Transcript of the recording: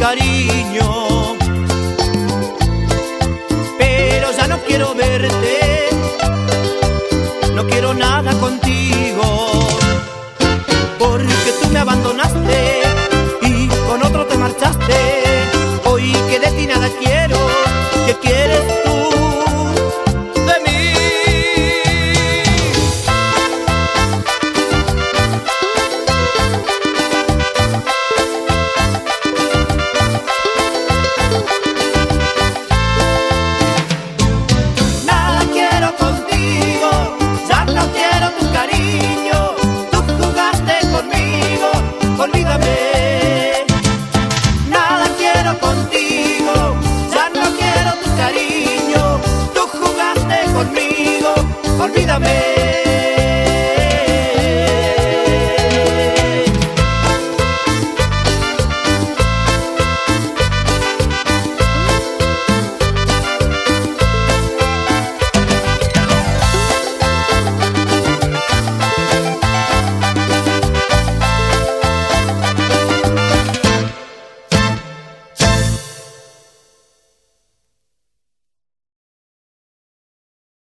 cariño, pero ya no quiero verte, no quiero nada contigo, porque tú me abandonaste y con otro te marchaste. Hoy que de ti nada quiero, ¿qué quieres tú de mí? Nada quiero contigo, ya no quiero tu cariño, tú jugaste conmigo, olvídame. Nada quiero contigo, ya no quiero tu cariño, tú jugaste conmigo, olvídame.